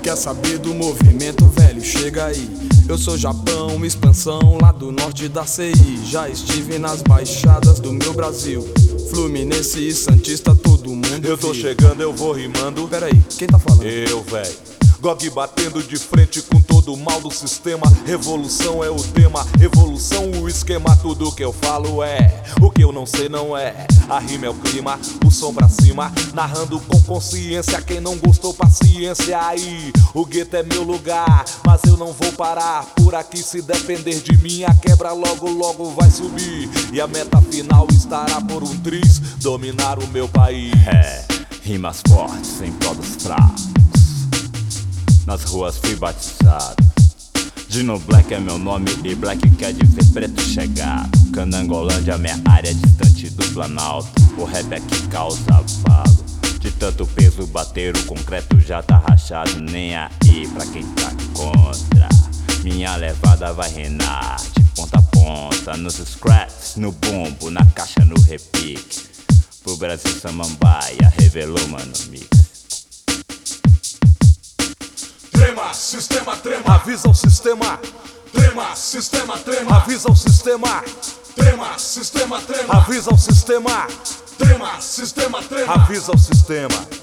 Quer saber do movimento, velho? Chega aí. Eu sou Japão, expansão lá do norte da CI. Já estive nas baixadas do meu Brasil, Fluminense e Santista, todo mundo Eu tô viu. chegando, eu vou rimando. Pera aí, quem tá falando? Eu, véi. GOG batendo de frente com todo o mal do sistema. Revolução é o tema, evolução o esquema. Tudo que eu falo é, o que eu não sei não é. A rima é o clima, o som pra cima, narrando com consciência. Quem não gostou, paciência. Aí, o gueto é meu lugar, mas eu não vou parar. Por aqui, se depender de mim, a quebra logo logo vai subir. E a meta final estará por um triz, dominar o meu país. Rimas fortes em prol dos fracos. Nas ruas fui batizado. Dino Black é meu nome e Black quer dizer preto chegado. Canangolândia, minha área distante do Planalto. O rap aqui causa abalo. De tanto peso bater, o concreto já tá rachado. Nem aí pra quem tá contra. Minha levada vai reinar de ponta a ponta. Nos scraps, no bumbo, na caixa, no repique. Pro Brasil Samambaia, revelou, mano, mix. Trema, sistema trema, avisa o sistema. Trema, sistema trema, avisa o sistema. Trema, sistema trema, avisa o sistema. Trema, sistema trema, avisa o sistema.